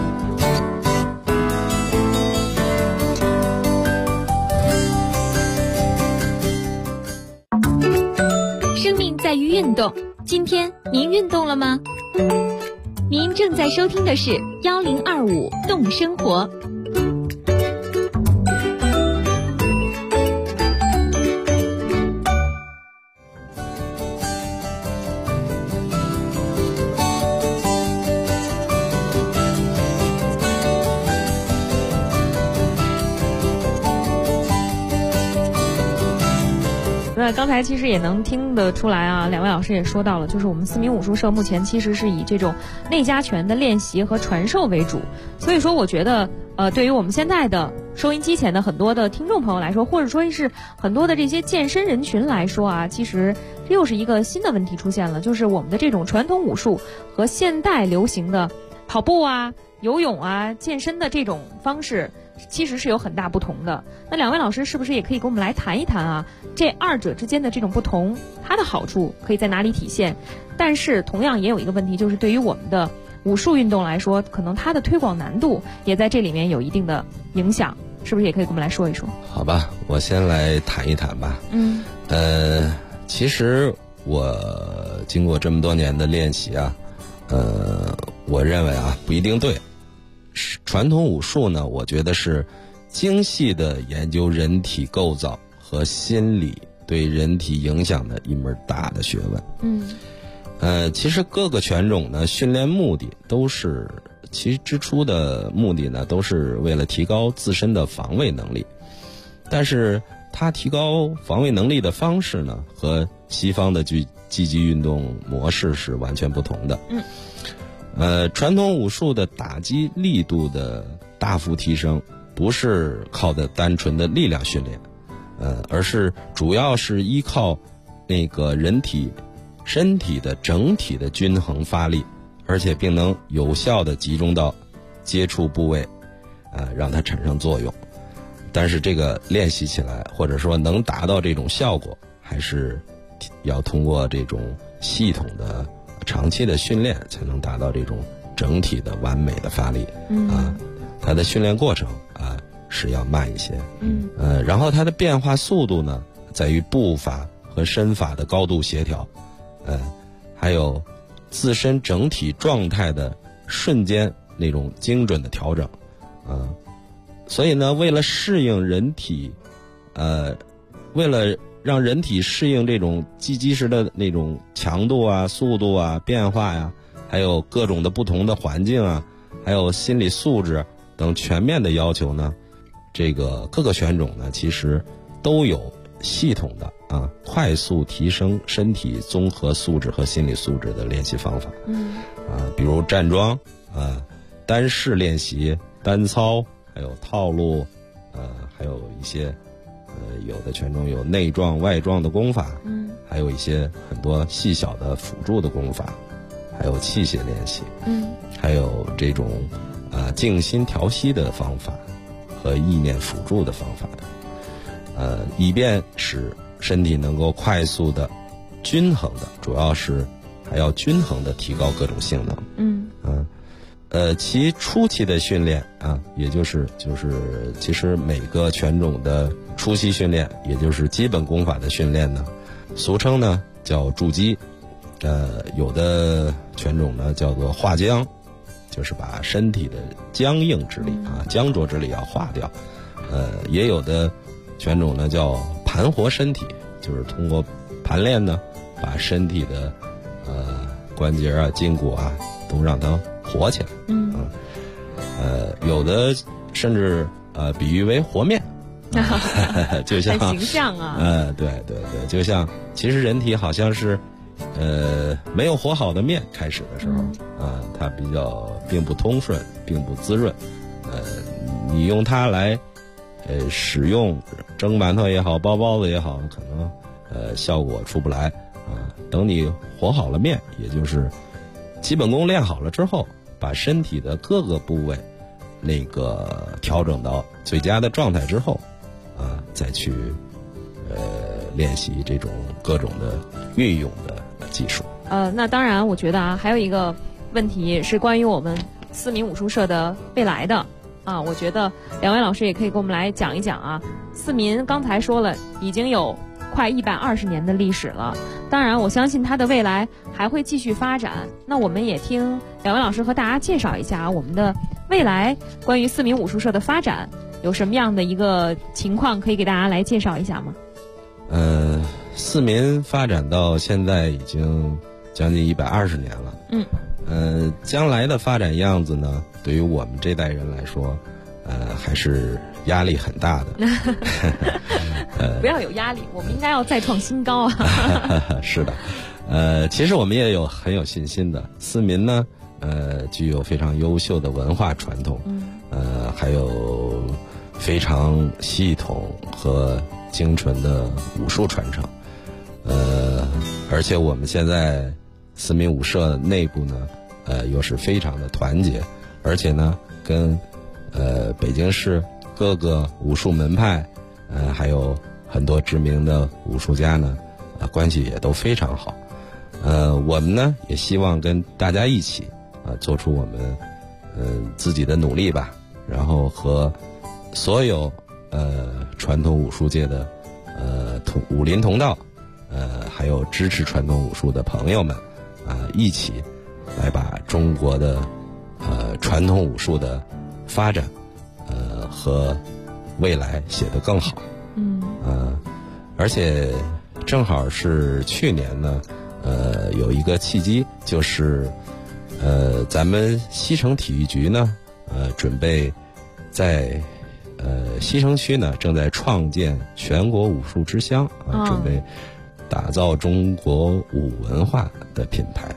生命在于运动，今天您运动了吗？您正在收听的是1025动生活。 那刚才其实也能听得出来啊，两位老师也说到了，就是我们四民武术社目前其实是以这种内家拳的练习和传授为主，所以说我觉得对于我们现在的收音机前的很多的听众朋友来说，或者说是很多的这些健身人群来说啊，其实这又是一个新的问题出现了，就是我们的这种传统武术和现代流行的跑步啊、游泳啊、健身的这种方式其实是有很大不同的。那两位老师是不是也可以跟我们来谈一谈啊，这二者之间的这种不同，它的好处可以在哪里体现？但是同样也有一个问题，就是对于我们的武术运动来说，可能它的推广难度也在这里面有一定的影响，是不是也可以跟我们来说一说？ 好吧，我先来谈一谈吧。其实我经过这么多年的练习啊，我认为啊不一定对。传统武术呢，我觉得是精细的研究人体构造和心理对人体影响的一门大的学问。其实各个拳种呢，训练目的都是，其之初的目的呢，都是为了提高自身的防卫能力。但是它提高防卫能力的方式呢，和西方的击击运动模式是完全不同的。传统武术的打击力度的大幅提升，不是靠的单纯的力量训练，而是主要是依靠那个身体的整体的均衡发力，而且并能有效的集中到接触部位，让它产生作用。但是这个练习起来，或者说能达到这种效果，还是要通过这种系统的长期的训练才能达到这种整体的完美的发力。它的训练过程是要慢一些。然后它的变化速度呢，在于步伐和身法的高度协调，还有自身整体状态的瞬间那种精准的调整。所以呢，为了适应人体，为了让人体适应这种击击时的那种强度啊、速度啊、变化呀，还有各种的不同的环境啊，还有心理素质等全面的要求呢，这个各个拳种呢，其实都有系统的快速提升身体综合素质和心理素质的练习方法。比如站桩单式练习、单操，还有套路，还有一些有的拳种有内撞外撞的功法，还有一些很多细小的辅助的功法，还有器械练习，还有这种静心调息的方法和意念辅助的方法的，以便使身体能够快速的、均衡的，主要是还要均衡的提高各种性能。其初期的训练也就是其实每个拳种的初期训练，也就是基本功法的训练呢，俗称呢叫筑基。有的拳种呢叫做化僵，就是把身体的僵硬之力僵拙之力要化掉。也有的拳种呢叫盘活身体，就是通过盘练呢，把身体的关节啊、筋骨啊都让它活起来。有的甚至比喻为和面，就像很形象啊。 对，就像其实人体好像是没有和好的面，开始的时候它并不通顺，并不滋润。你用它来使用蒸馒头也好，包包子也好，可能效果出不来啊。等你和好了面，也就是基本功练好了之后，把身体的各个部位那个调整到最佳的状态之后啊，再去练习这种各种的运用的技术。 那当然，我觉得啊，还有一个问题是关于我们四民武术社的未来的啊。我觉得两位老师也可以给我们来讲一讲啊。四民刚才说了，已经有快120年的历史了。当然，我相信它的未来还会继续发展。那我们也听两位老师和大家介绍一下我们的未来关于四民武术社的发展有什么样的一个情况，可以给大家来介绍一下吗？ 四民发展到现在已经将近120年了。将来的发展样子呢，对于我们这代人来说，还是压力很大的。 不要有压力，我们应该要再创新高啊！ 是的，其实我们也很有信心的。四民呢，具有非常优秀的文化传统，还有非常系统和精纯的武术传承。而且我们现在四民武社内部呢，又是非常的团结，而且呢，跟北京市各个武术门派，还有很多知名的武术家呢，关系也都非常好。我们呢也希望跟大家一起做出我们自己的努力吧，然后和所有传统武术界的武林同道，还有支持传统武术的朋友们一起来把中国的传统武术的发展和未来写得更好。而且正好是去年呢，有一个契机，就是咱们西城体育局呢，准备在西城区呢正在创建全国武术之乡准备打造中国武文化的品牌。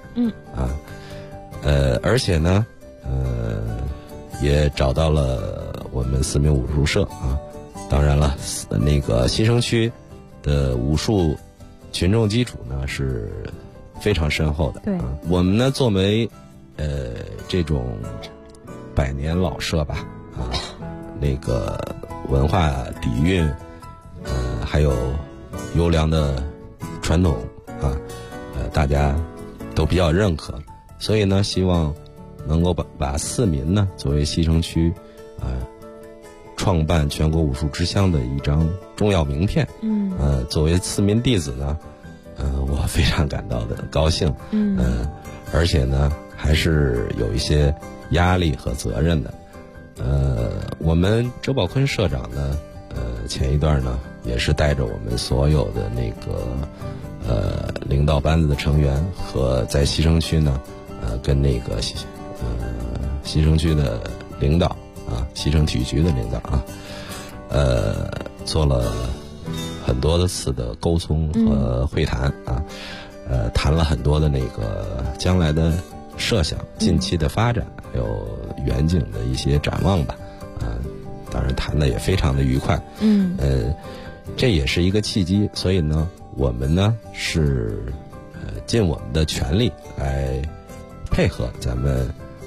而且呢，也找到了我们四民武术社啊。当然了，那个西城区的武术群众基础呢是非常深厚的。 对， 我们呢作为这种百年老社吧，那个文化底蕴，还有优良的传统大家都比较认可，所以呢，希望能够把四民呢作为西城区创办全国武术之乡的一张重要名片。作为四民弟子呢，我非常感到的高兴。而且呢，还是有一些压力和责任的。我们周宝坤社长呢，前一段呢，也是带着我们所有的那个领导班子的成员和在西城区呢，跟那个西城区的领导西城体育局的领导做了很多的次的沟通和会谈谈了很多的那个将来的设想、近期的发展，还有远景的一些展望吧。当然谈的也非常的愉快。这也是一个契机，所以呢，我们呢是尽我们的全力来配合咱们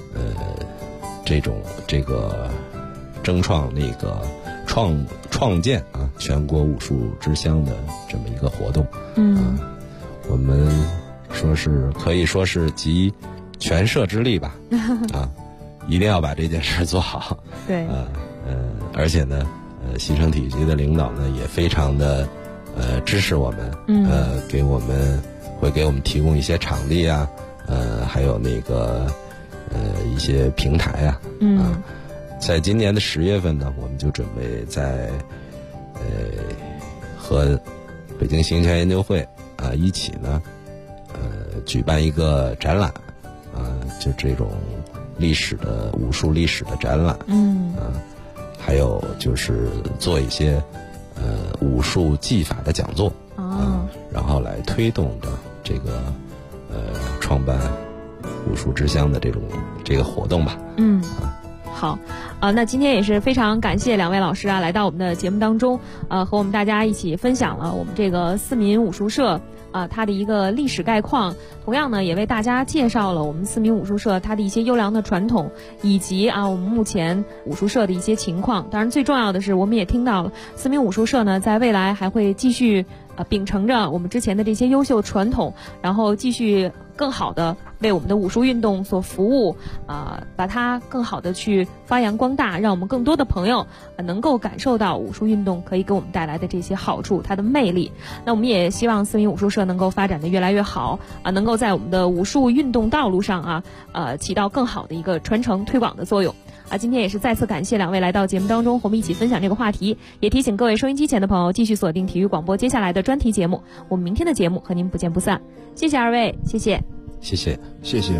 这个争创那个创建全国武术之乡的这么一个活动。我们可以说是集全社之力吧。一定要把这件事做好。 对。 而且呢，西城体育局的领导呢也非常的支持我们。会给我们提供一些场地啊，还有那个一些平台啊。在今年的10月份呢，我们就准备在和北京行拳研究会一起呢举办一个展览就这种武术历史的展览。还有就是做一些武术技法的讲座然后来推动着这个创办武术之乡的这个活动吧。 好， 那今天也是非常感谢2位老师啊，来到我们的节目当中，和我们大家一起分享了我们这个四民武术社它的一个历史概况，同样呢也为大家介绍了我们四民武术社它的一些优良的传统，以及我们目前武术社的一些情况。当然最重要的是，我们也听到了四民武术社呢在未来还会继续秉承着我们之前的这些优秀传统，然后继续更好的为我们的武术运动所服务，把它更好的去发扬光大，让我们更多的朋友能够感受到武术运动可以给我们带来的这些好处，它的魅力。那我们也希望四民武术社能够发展的越来越好，能够在我们的武术运动道路上起到更好的一个传承推广的作用。今天也是再次感谢2位来到节目当中，和我们一起分享这个话题，也提醒各位收音机前的朋友继续锁定体育广播接下来的专题节目，我们明天的节目和您不见不散。谢谢2位，谢谢， 谢谢， 谢谢。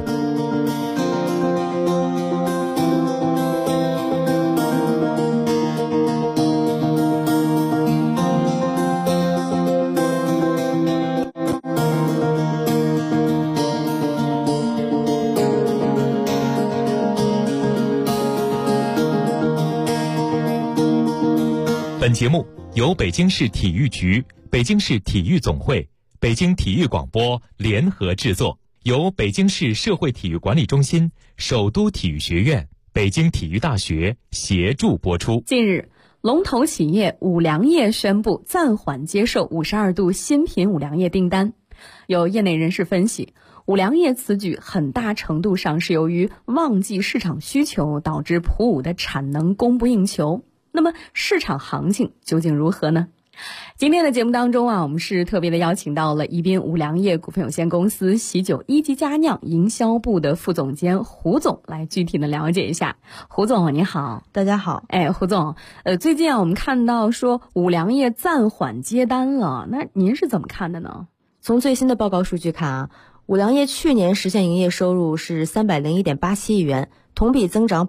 本节目由北京市体育局、北京市体育总会、北京体育广播联合制作，由北京市社会体育管理中心、首都体育学院、北京体育大学协助播出。 近日，龙头企业五粮液宣布暂缓接受52度新品五粮液订单。有业内人士分析，五粮液此举很大程度上是由于旺季市场需求导致普五的产能供不应求。那么市场行情究竟如何呢？今天的节目当中我们是特别的邀请到了宜宾五粮液股份有限公司喜酒一级佳酿营销部的副总监胡总来具体的了解一下。胡总你好。 大家好。 胡总，最近我们看到说五粮液暂缓接单了，那您是怎么看的呢？ 从最新的报告数据看五粮液去年实现营业收入是301.87亿元，同比增长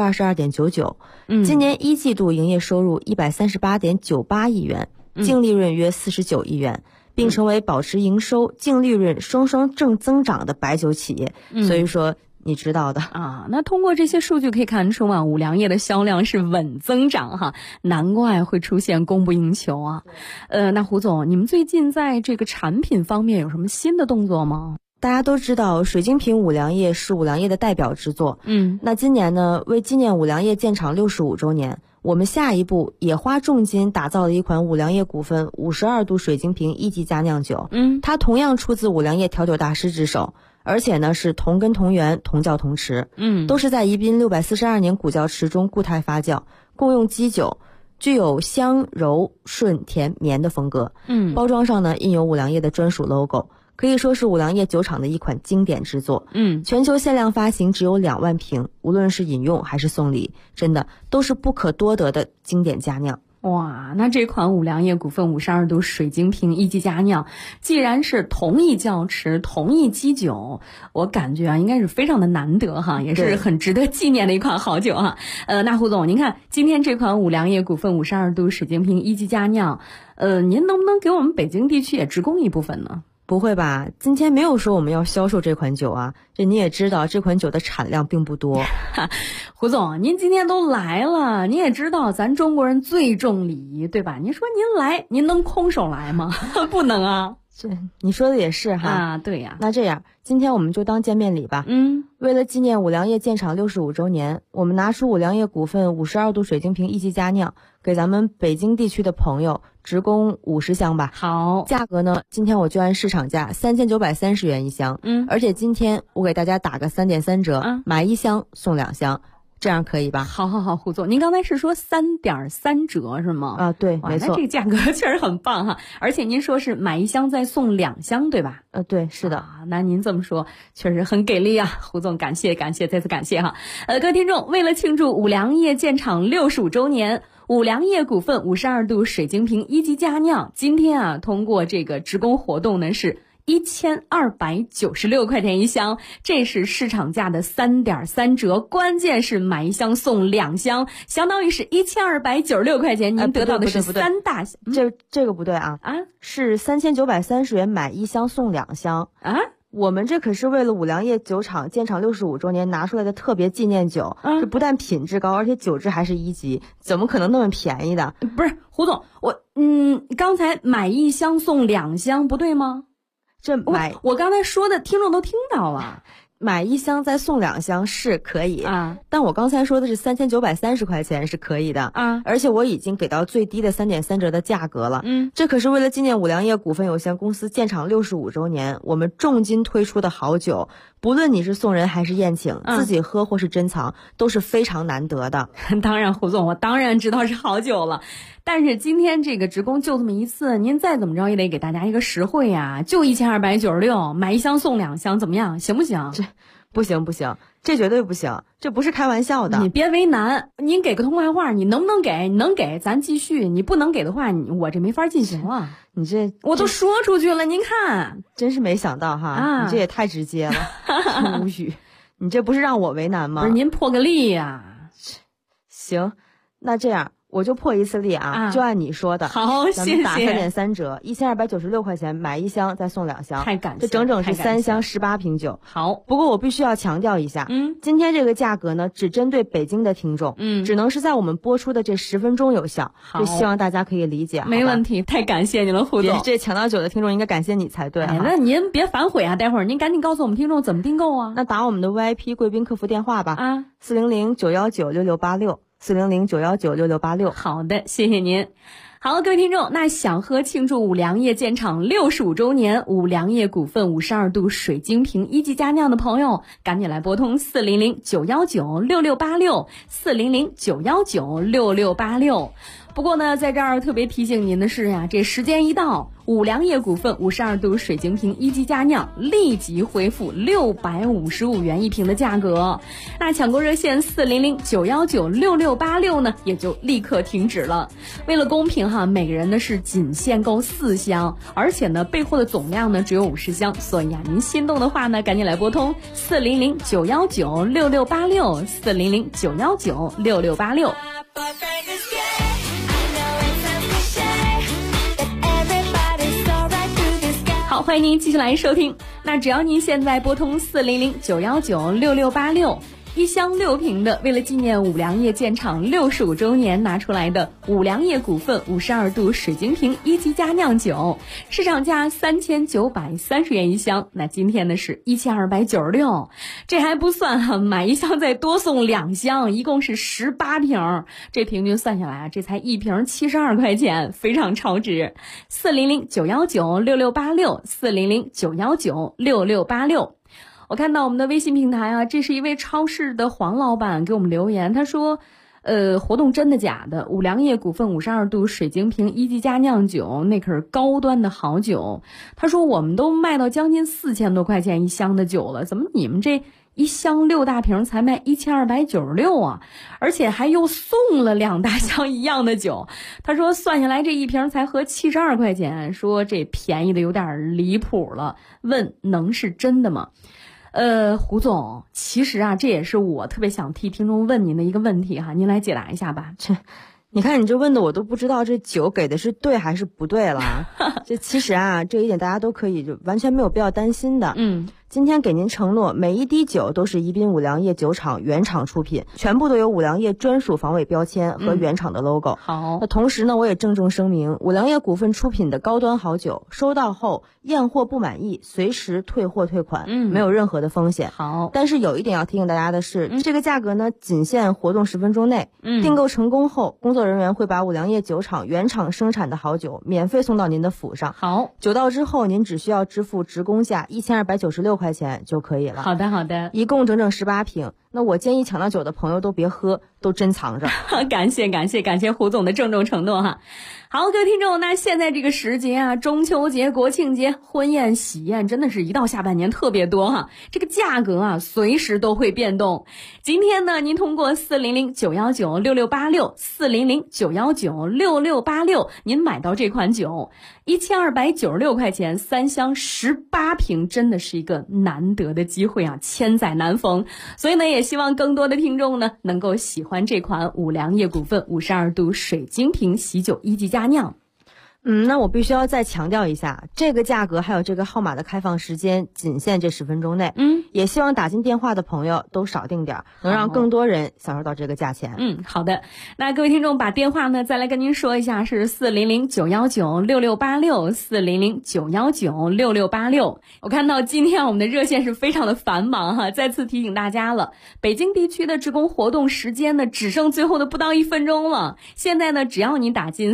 22.99%。今年一季度营业收入138.98亿元，净利润约49亿元，并成为保持营收、净利润双双正增长的白酒企业。所以说你知道的那通过这些数据可以看出五粮液的销量是稳增长难怪会出现供不应求那胡总，你们最近在这个产品方面有什么新的动作吗？ 大家都知道水晶瓶五粮液是五粮液的代表之作。那今年呢，为纪念五粮液建厂65周年，我们下一步也花重金打造了一款五粮液股份52度水晶瓶一级佳酿酒。它同样出自五粮液调酒大师之手，而且呢是同根同源同窖同池。都是在宜宾642年古窖池中固态发酵，共用基酒，具有香柔顺甜绵的风格。包装上呢印有五粮液的专属 logo，可以说是五粮液酒厂的一款经典之作。全球限量发行只有2万瓶，无论是饮用还是送礼，真的都是不可多得的经典佳酿。 哇，那这款五粮液股份52度水晶瓶一级佳酿，既然是同一窖池同一基酒，我感觉应该是非常的难得也是很值得纪念的一款好酒那胡总，您看今天这款五粮液股份52度水晶瓶一级佳酿，您能不能给我们北京地区也直供一部分呢？ 不会吧，今天没有说我们要销售这款酒这你也知道这款酒的产量并不多。 胡总，您今天都来了，你也知道咱中国人最重礼仪，对吧？您说您来，您能空手来吗？不能你说的也是对呀。 那这样今天我们就当见面礼吧。为了纪念五粮液建厂65周年，我们拿出五粮液股份52度水晶瓶一级佳酿，给咱们北京地区的朋友直供50箱吧。 好， 价格呢，今天我就按市场价3930元一箱。而且今天我给大家打个3.3折，买1箱送2箱。这样可以吧？ 好，胡总，您刚才是说3.3折是吗？ 对，没错。 那这个价格确实很棒而且您说是买1箱再送2箱，对吧？ 对，是的。 那您这么说确实很给力胡总，感谢，再次感谢各位听众，为了庆祝五粮液建厂65周年，五粮液股份52度水晶瓶一级佳酿今天通过这个直供活动呢是1296块钱一箱，这是市场价的3.3折，关键是买1箱送2箱，相当于是1296块钱，您得到的是3大箱。 这个不对是3930元买1箱送2箱我们这可是为了五粮液酒厂建厂65周年拿出来的特别纪念酒，这不但品质高，而且酒质还是1级，怎么可能那么便宜的？ 不是胡总，刚才买1箱送2箱，不对吗？我刚才说的，听众都听到了。 买1箱再送2箱是可以啊， 但我刚才说的是3930块钱是可以的啊， 而且我已经给到最低的3.3折的价格了。这可是为了纪念五粮液股份有限公司建厂65周年，我们重金推出的好酒，不论你是送人还是宴请，自己喝或是珍藏，都是非常难得的。 当然，胡总，我当然知道是好酒了，但是今天这个职工就这么一次，您再怎么着也得给大家一个实惠呀，就1296，买1箱送2箱，怎么样？行不行？ 不行，这绝对不行，这不是开玩笑的。 你别为难，您给个痛快话，你能不能给？你能给咱继续，你不能给的话，我这没法进行了。 你这我都说出去了，您看， 真是没想到哈，你这也太直接了，无语。你这不是让我为难吗？ 不是，您破个例呀。 行，那这样我就破一次例啊，就按你说的。 好，谢谢。 咱们打3.3折，1296块钱买1箱再送2箱， 太感谢， 这整整是3箱18瓶酒。 好， 不过我必须要强调一下，今天这个价格呢，只针对北京的听众，只能是在我们播出的这10分钟有效。 好， 就希望大家可以理解。 没问题，太感谢你了，胡总。 这抢到酒的听众应该感谢你才对。 那您别反悔啊，待会儿您赶紧告诉我们听众怎么订购啊。 那打我们的 VIP 贵宾客服电话吧，400-919-6686。400-919-6686。 好的，谢谢您。好，各位听众，那想喝庆祝五粮液建厂65周年五粮液股份52度水晶瓶1级佳酿的朋友，赶紧来拨通400-919-6686 400-919-6686。不过呢，在这儿特别提醒您的是呀，这时间一到，五粮液股份52度水晶瓶1级佳酿立即恢复655元一瓶的价格。那抢购热线400-919-6686呢，也就立刻停止了。为了公平哈，每个人呢是仅限购4箱，而且呢备货的总量呢只有50箱，所以啊，您心动的话呢，赶紧来拨通400-919-6686 400-919-6686。好，欢迎您继续来收听。那只要您现在拨通400-919-6686，一箱6瓶的，为了纪念五粮液建厂65周年拿出来的五粮液股份52度水晶瓶1级佳酿酒，市场价3930元一箱，那今天呢是1296，这还不算哈，买1箱再多送2箱，一共是18瓶，这平均算下来啊，这才1瓶72块钱，非常超值。400-919-6686 400-919-6686。我看到我们的微信平台啊，这是一位超市的黄老板给我们留言，他说活动真的假的？五粮液股份52度水晶瓶1级佳酿酒，那可是高端的好酒。他说我们都卖到将近4000多块钱一箱的酒了，怎么你们这一箱6大瓶才卖1296啊？而且还又送了2大箱一样的酒。他说算下来这一瓶才合72块钱，说这便宜的有点离谱了，问能是真的吗？胡总，其实啊，这也是我特别想替听众问您的一个问题哈，您来解答一下吧。 你看你这问的我都不知道这酒给的是对还是不对了。这其实啊，这一点大家都可以就完全没有必要担心的。今天给您承诺，每一滴酒都是宜宾五粮液酒厂原厂出品，全部都有五粮液专属防伪标签和原厂的 logo。 好， 那同时呢，我也郑重声明，五粮液股份出品的高端好酒，收到后验货不满意，随时退货退款，没有任何的风险。 好， 但是有一点要提醒大家的是，这个价格呢，仅限活动10分钟内。订购成功后，工作人员会把五粮液酒厂原厂生产的好酒免费送到您的府上。 好， 酒到之后，您只需要支付职工价1296块钱就可以了。 好的，好的， 一共整整18瓶。那我建议抢到酒的朋友都别喝，都珍藏着。 感谢胡总的郑重承诺哈。好，各位听众，那现在这个时节啊，中秋节、国庆节、婚宴、喜宴，真的是一到下半年特别多哈。这个价格啊，随时都会变动。今天呢，您通过400-919-6686 400-919-6686，您买到这款酒，1296块钱，3箱18瓶，真的是一个难得的机会啊，千载难逢。所以呢，也希望更多的听众呢，能够喜欢这款五粮液股份52度水晶瓶喜酒1级佳酿。 那我必须要再强调一下，这个价格还有这个号码的开放时间仅限这10分钟内。也希望打进电话的朋友都少订点，能让更多人享受到这个价钱。 好的。那各位听众把电话呢再来跟您说一下，是400-919-6686，400-919-6686。我看到今天我们的热线是非常的繁忙哈，再次提醒大家了，北京地区的职工活动时间呢只剩最后的不到1分钟了。现在呢只要你打进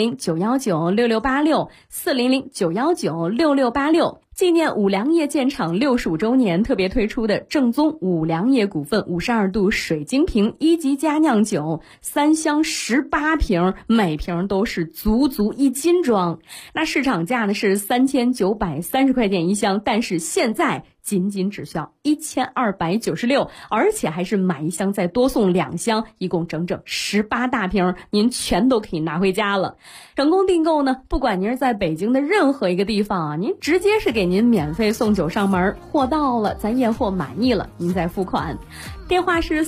400-919-6686，400-919-6686，纪念五粮液建厂65周年特别推出的正宗五粮液股份52度水晶瓶1级佳酿酒，3箱18瓶，每瓶都是足足1斤装。那市场价呢是3930块钱一箱，但是现在仅只需要1296，而且还是买1箱再多送2箱，一共整整18大瓶，您全都可以拿回家了。成功订购呢，不管您是在北京的任何一个地方啊，您直接是给您免费送酒上门，货到了咱验货满意了您再付款。电话是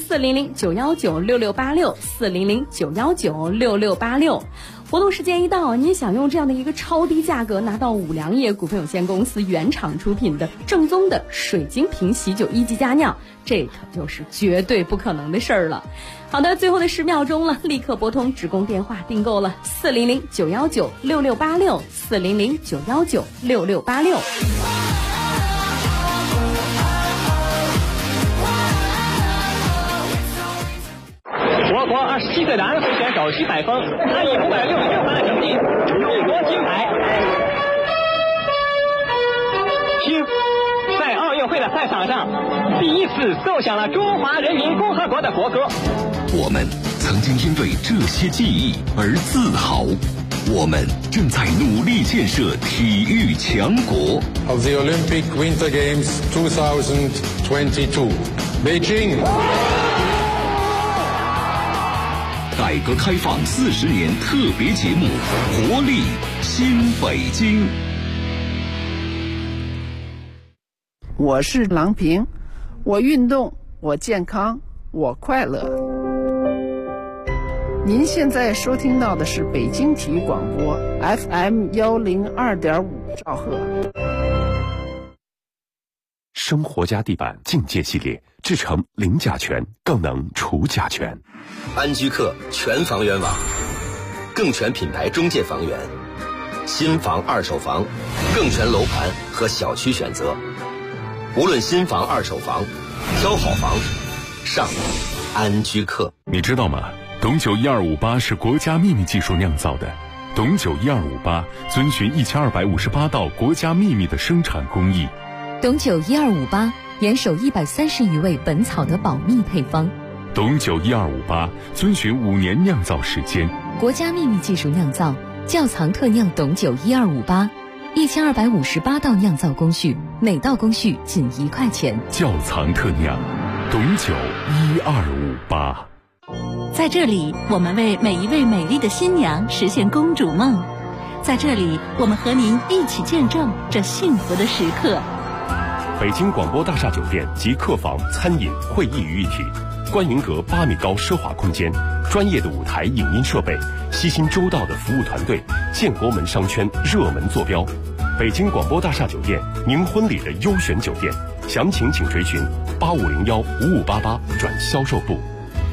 400-919-6686，400-919-6686。活动时间一到，您想用这样的一个超低价格拿到五粮液股份有限公司原厂出品的正宗的水晶瓶喜酒1级佳酿，这可就是绝对不可能的事儿了。好的，最后的10秒钟了，立刻拨通职工电话订购了400-919-6686，400-919-6686。 我国27岁的安徽选手徐载峰，他以566分的成绩入夺金牌。听，在奥运会的赛场上，第一次奏响了中华人民共和国的国歌。 我们曾经因为这些记忆而自豪，我们正在努力建设体育强国。 Of the Olympic Winter Games 2022, Beijing。 改革开放40年特别节目，活力新北京。 我是郎平，我运动，我健康，我快乐。您现在收听到的是北京体育广播 FM 102.5兆赫。 生活家地板境界系列，制成零甲醛，更能除甲醛。 安居客全房源网，更全品牌中介房源，新房二手房，更全楼盘和小区选择。无论新房二手房，挑好房上安居客。 你知道吗？董酒1258是国家秘密技术酿造的。董酒1258遵循1258道国家秘密的生产工艺。 董酒1258严守130余味本草的保密配方。 董酒1258遵循5年酿造时间， 国家秘密技术酿造，窖藏特酿董酒1258，1258道酿造工序，每道工序仅1块钱。 窖藏特酿董酒1258。 在这里，我们为每一位美丽的新娘实现公主梦。在这里，我们和您一起见证这幸福的时刻。 北京广播大厦酒店及客房、餐饮、会议于一体，观云阁8米高奢华空间，专业的舞台影音设备，悉心周到的服务团队，建国门商圈热门坐标。北京广播大厦酒店，您婚礼的优选酒店，详情请垂询85015588转销售部。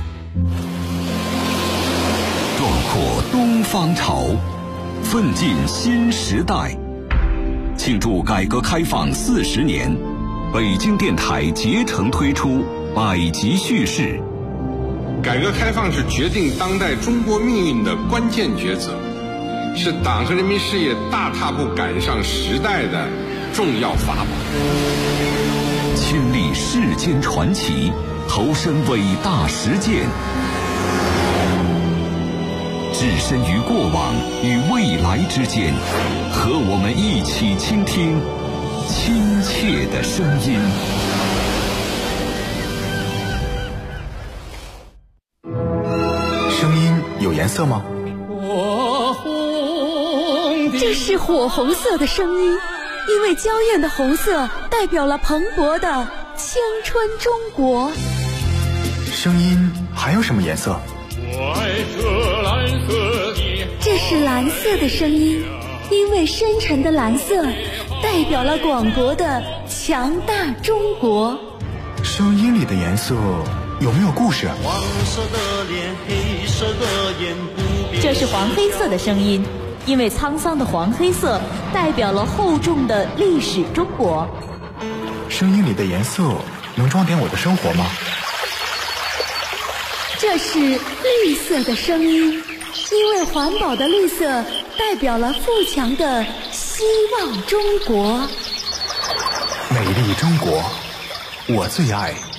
壮阔东方潮，奋进新时代。庆祝改革开放40年，北京电台竭诚推出百集叙事。 改革开放是决定当代中国命运的关键抉择，是党和人民事业大踏步赶上时代的重要法宝。 亲历世间传奇，投身伟大实践，置身于过往与未来之间，和我们一起倾听亲切的声音。 声音有颜色吗？ 这是火红色的声音，因为娇艳的红色代表了蓬勃的青春中国。 声音还有什么颜色？ 这是蓝色的声音，因为深沉的蓝色代表了广博的强大中国。 声音里的颜色有没有故事？ 黄色的脸，黑色的眼，不变。 这是黄黑色的声音，因为沧桑的黄黑色代表了厚重的历史中国。 声音里的颜色能装点我的生活吗？ 这是绿色的声音，因为环保的绿色代表了富强的希望中国。 美丽中国，我最爱。